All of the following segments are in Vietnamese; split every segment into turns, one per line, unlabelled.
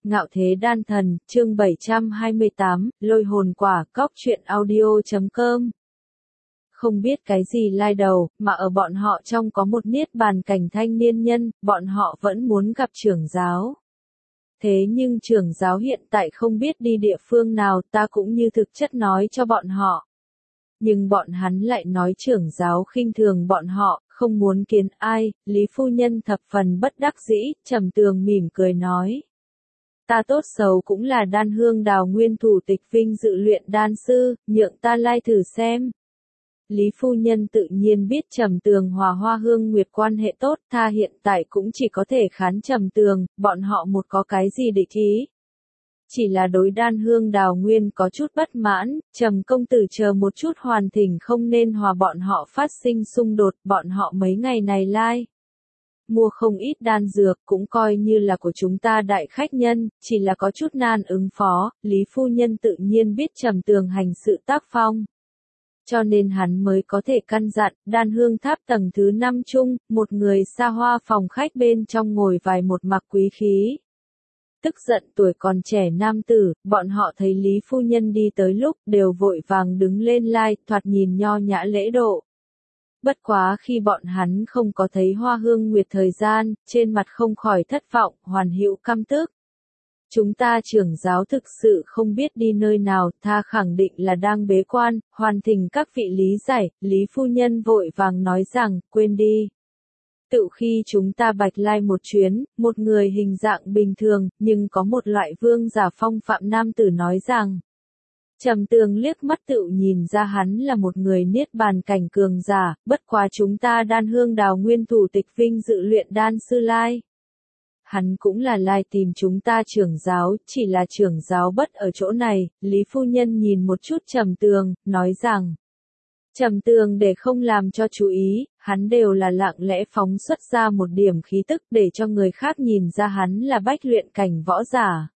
Ngạo Thế Đan Thần, chương 728, Lôi Hồn Quả, Cóc Truyện Audio.com. Không biết cái gì lai đầu, mà ở bọn họ trong có một niết bàn cảnh thanh niên nhân, bọn họ vẫn muốn gặp trưởng giáo. Thế nhưng trưởng giáo hiện tại không biết đi địa phương nào, ta cũng như thực chất nói cho bọn họ. Nhưng bọn hắn lại nói trưởng giáo khinh thường bọn họ, không muốn kiến ai. Lý phu nhân thập phần bất đắc dĩ, trầm tường mỉm cười nói. Ta tốt xấu cũng là Đan Hương Đào nguyên thủ tịch vinh dự luyện đan sư, nhượng ta lai thử xem. Lý phu nhân tự nhiên biết Trầm Tường hòa Hoa Hương Nguyệt quan hệ tốt, tha hiện tại cũng chỉ có thể khán Trầm Tường, bọn họ một có cái gì địch ý. Chỉ là đối Đan Hương Đào nguyên có chút bất mãn, Trầm công tử chờ một chút hoàn thỉnh không nên hòa bọn họ phát sinh xung đột, bọn họ mấy ngày này lai. Mua không ít đan dược cũng coi như là của chúng ta đại khách nhân, chỉ là có chút nan ứng phó, Lý phu nhân tự nhiên biết Trầm Tường hành sự tác phong. Cho nên hắn mới có thể căn dặn, Đan Hương Tháp tầng thứ 5 chung, một người xa hoa phòng khách bên trong ngồi vài một mặc quý khí. Tức giận tuổi còn trẻ nam tử, bọn họ thấy Lý phu nhân đi tới lúc đều vội vàng đứng lên lai, thoạt nhìn nho nhã lễ độ. Bất quá khi bọn hắn không có thấy Hoa Hương Nguyệt thời gian, trên mặt không khỏi thất vọng, hoàn hữu căm tức. Chúng ta trưởng giáo thực sự không biết đi nơi nào, tha khẳng định là đang bế quan, hoàn thỉnh các vị lý giải, Lý phu nhân vội vàng nói rằng, quên đi. Tự khi chúng ta bạch lai một chuyến, một người hình dạng bình thường, nhưng có một loại vương giả phong phạm nam tử nói rằng. Trầm Tường liếc mắt tự nhìn ra hắn là một người niết bàn cảnh cường giả, bất quá chúng ta Đan Hương Đào nguyên thủ tịch vinh dự luyện đan sư lai. Hắn cũng là lai tìm chúng ta trưởng giáo, chỉ là trưởng giáo bất ở chỗ này, Lý phu nhân nhìn một chút Trầm Tường, nói rằng. Trầm Tường để không làm cho chú ý, hắn đều là lặng lẽ phóng xuất ra một điểm khí tức để cho người khác nhìn ra hắn là bách luyện cảnh võ giả.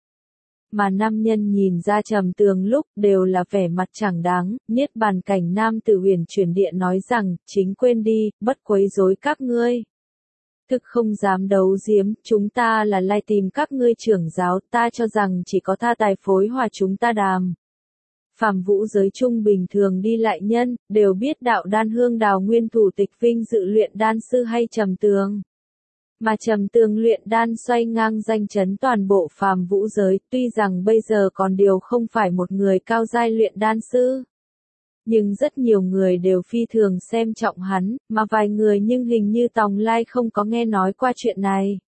Mà nam nhân nhìn ra Trầm Tường lúc đều là vẻ mặt chẳng đáng, niết bàn cảnh nam tử huyền chuyển địa nói rằng, chính quên đi, bất quấy rối các ngươi. Thực không dám đấu giếm, chúng ta là lai tìm các ngươi trưởng giáo, ta cho rằng chỉ có tha tài phối hòa chúng ta đàm. Phàm vũ giới trung bình thường đi lại nhân, đều biết đạo Đan Hương Đào nguyên thủ tịch vinh dự luyện đan sư hay Trầm Tường. Mà Trầm Tường luyện đan xoay ngang danh chấn toàn bộ phàm vũ giới, tuy rằng bây giờ còn điều không phải một người cao giai luyện đan sư. Nhưng rất nhiều người đều phi thường xem trọng hắn, mà vài người nhưng hình như Tòng Lai không có nghe nói qua chuyện này.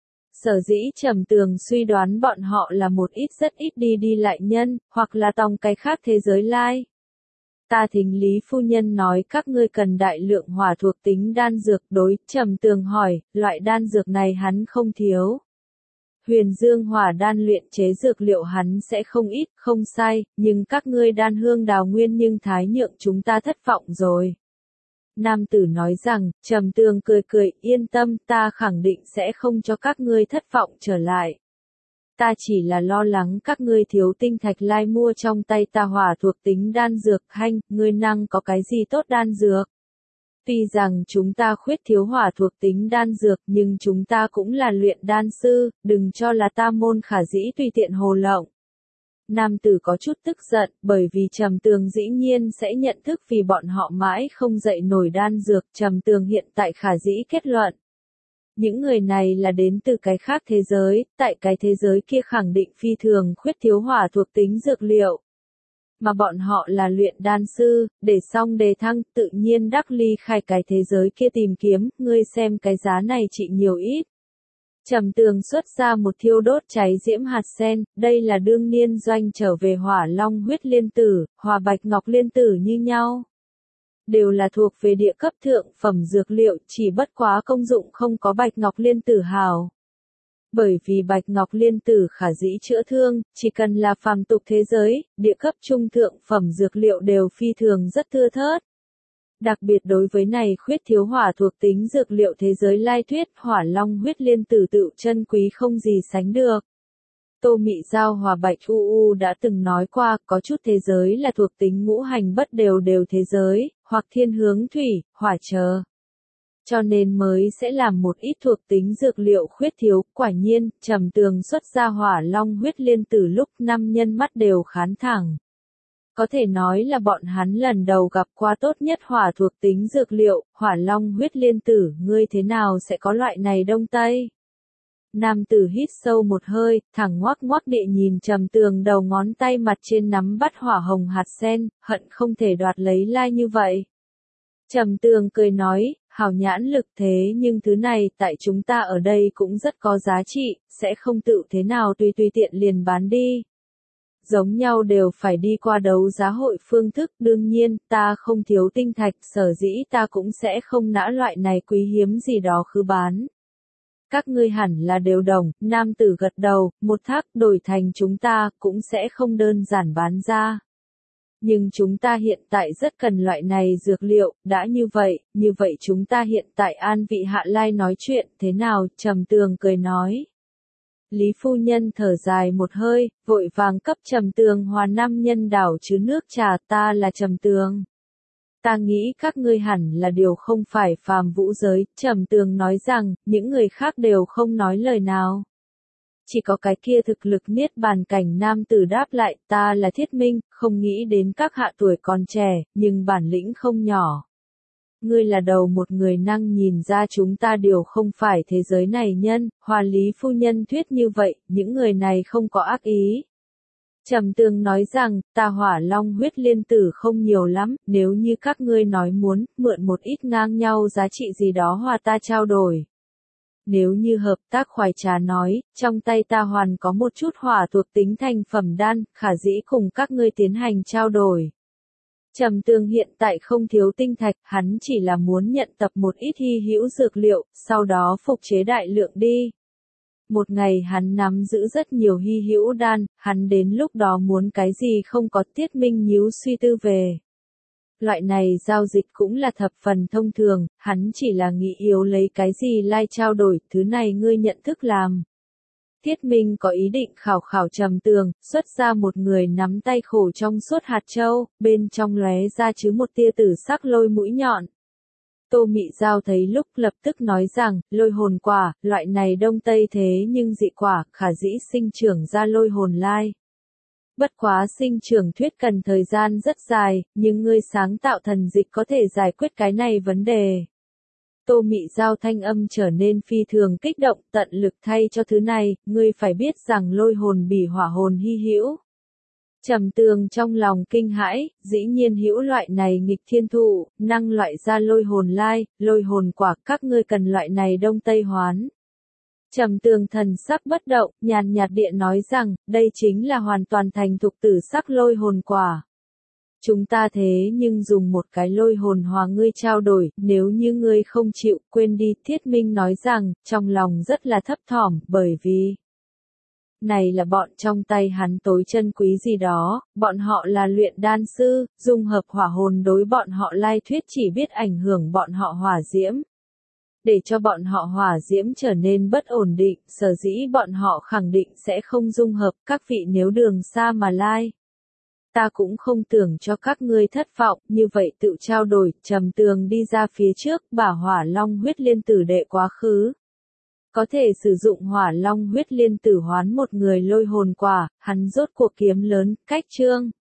Sở dĩ Trầm Tường suy đoán bọn họ là một ít rất ít đi lại nhân, hoặc là tòng cái khác thế giới lai. Ta thính Lý phu nhân nói các ngươi cần đại lượng hỏa thuộc tính đan dược đối, Trầm Tường hỏi, loại đan dược này hắn không thiếu. Huyền Dương hỏa đan luyện chế dược liệu hắn sẽ không ít, không sai, nhưng các ngươi Đan Hương Đào nguyên nhưng thái nhượng chúng ta thất vọng rồi. Nam tử nói rằng, Trầm Tường cười cười, yên tâm, ta khẳng định sẽ không cho các ngươi thất vọng trở lại. Ta chỉ là lo lắng các ngươi thiếu tinh thạch lai mua trong tay ta hỏa thuộc tính đan dược hanh, ngươi năng có cái gì tốt đan dược. Tuy rằng chúng ta khuyết thiếu hỏa thuộc tính đan dược nhưng chúng ta cũng là luyện đan sư, đừng cho là ta môn khả dĩ tùy tiện hồ lộng. Nam tử có chút tức giận bởi vì Trầm Tường dĩ nhiên sẽ nhận thức vì bọn họ mãi không dậy nổi đan dược. Trầm Tường hiện tại khả dĩ kết luận. Những người này là đến từ cái khác thế giới, tại cái thế giới kia khẳng định phi thường khuyết thiếu hỏa thuộc tính dược liệu. Mà bọn họ là luyện đan sư, để xong đề thăng tự nhiên đắc ly khai cái thế giới kia tìm kiếm, ngươi xem cái giá này trị nhiều ít. Trầm Tường xuất ra một thiêu đốt cháy diễm hạt sen, đây là đương niên doanh trở về hỏa long huyết liên tử, hòa bạch ngọc liên tử như nhau. Đều là thuộc về địa cấp thượng phẩm dược liệu, chỉ bất quá công dụng không có bạch ngọc liên tử hào. Bởi vì bạch ngọc liên tử khả dĩ chữa thương, chỉ cần là phàm tục thế giới, địa cấp trung thượng phẩm dược liệu đều phi thường rất thưa thớt. Đặc biệt đối với này khuyết thiếu hỏa thuộc tính dược liệu thế giới lai thuyết, hỏa long huyết liên tử tự chân quý không gì sánh được. Tô Mị Giao hòa Bạch U đã từng nói qua, có chút thế giới là thuộc tính ngũ hành bất đều thế giới, hoặc thiên hướng thủy, hỏa chờ. cho nên mới sẽ làm một ít thuộc tính dược liệu khuyết thiếu. Quả nhiên, Trầm Tường xuất ra hỏa long huyết liên tử lúc năm nhân mắt đều khán thẳng. Có thể nói là bọn hắn lần đầu gặp qua tốt nhất hỏa thuộc tính dược liệu, hỏa long huyết liên tử, ngươi thế nào sẽ có loại này Đông Tây? Nam tử hít sâu một hơi, thẳng ngoác ngoác địa nhìn Trầm Tường đầu ngón tay mặt trên nắm bắt hỏa hồng hạt sen, hận không thể đoạt lấy lai như vậy. Trầm Tường cười nói, hảo nhãn lực thế nhưng thứ này tại chúng ta ở đây cũng rất có giá trị, sẽ không tự thế nào tùy tiện liền bán đi. Giống nhau đều phải đi qua đấu giá hội phương thức, đương nhiên, ta không thiếu tinh thạch, sở dĩ ta cũng sẽ không nã loại này quý hiếm gì đó khứ bán. Các ngươi hẳn là đều đồng, nam tử gật đầu, một thác đổi thành chúng ta, cũng sẽ không đơn giản bán ra. Nhưng chúng ta hiện tại rất cần loại này dược liệu, đã như vậy chúng ta hiện tại an vị hạ lai nói chuyện, thế nào, Trầm Tường cười nói. Lý phu nhân thở dài một hơi, vội vàng cấp Trầm Tường hòa nam nhân đảo chứ nước trà, ta là Trầm Tường. Ta nghĩ các ngươi hẳn là điều không phải phàm vũ giới, Trầm Tường nói rằng, những người khác đều không nói lời nào. Chỉ có cái kia thực lực niết bàn cảnh nam tử đáp lại, ta là Thiết Minh, không nghĩ đến các hạ tuổi còn trẻ, nhưng bản lĩnh không nhỏ. Ngươi là đầu một người năng nhìn ra chúng ta đều không phải thế giới này nhân, hòa Lý phu nhân thuyết như vậy, những người này không có ác ý. Trầm Tường nói rằng, ta hỏa long huyết liên tử không nhiều lắm, nếu như các ngươi nói muốn, mượn một ít ngang nhau giá trị gì đó hòa ta trao đổi. Nếu như hợp tác khoái trà nói, trong tay ta hoàn có một chút hỏa thuộc tính thành phẩm đan, khả dĩ cùng các ngươi tiến hành trao đổi. Trầm Tường hiện tại không thiếu tinh thạch, hắn chỉ là muốn nhận tập một ít hy hữu dược liệu, sau đó phục chế đại lượng đi. Một ngày hắn nắm giữ rất nhiều hy hữu đan, hắn đến lúc đó muốn cái gì không có Tiết Minh nhíu suy tư về. Loại này giao dịch cũng là thập phần thông thường, hắn chỉ là nghĩ yếu lấy cái gì lai trao đổi, thứ này ngươi nhận thức làm. Tiết Minh có ý định khảo Trầm Tường, xuất ra một người nắm tay khổ trong suốt hạt châu, bên trong lóe ra chứ một tia tử sắc lôi mũi nhọn. Tô Mị Giao thấy lúc lập tức nói rằng, lôi hồn quả, loại này đông tây thế nhưng dị quả, khả dĩ sinh trưởng ra lôi hồn lai. Bất quá sinh trưởng thuyết cần thời gian rất dài, nhưng ngươi sáng tạo thần dịch có thể giải quyết cái này vấn đề. Tô Mị Giao thanh âm trở nên phi thường kích động, tận lực thay cho thứ này, ngươi phải biết rằng lôi hồn bỉ hỏa hồn hy hữu. Trầm Tường trong lòng kinh hãi, dĩ nhiên hữu loại này nghịch thiên thụ, năng loại ra lôi hồn lai, lôi hồn quả, các ngươi cần loại này đông tây hoán. Trầm Tường thần sắc bất động, nhàn nhạt địa nói rằng, đây chính là hoàn toàn thành thục tử sắc lôi hồn quả. Chúng ta thế nhưng dùng một cái lôi hồn hòa ngươi trao đổi, nếu như ngươi không chịu, quên đi, Thiết Minh nói rằng, trong lòng rất là thấp thỏm, bởi vì này là bọn trong tay hắn tối chân quý gì đó, bọn họ là luyện đan sư, dung hợp hỏa hồn đối bọn họ lai thuyết chỉ biết ảnh hưởng bọn họ hỏa diễm. Để cho bọn họ hỏa diễm trở nên bất ổn định, sở dĩ bọn họ khẳng định sẽ không dung hợp, các vị nếu đường xa mà lai. Ta cũng không tưởng cho các ngươi thất vọng, như vậy tự trao đổi, Trầm Tường đi ra phía trước, bả hỏa long huyết liên tử đệ quá khứ. Có thể sử dụng hỏa long huyết liên tử hoán một người lôi hồn quả, hắn rốt cuộc kiếm lớn, cách chương.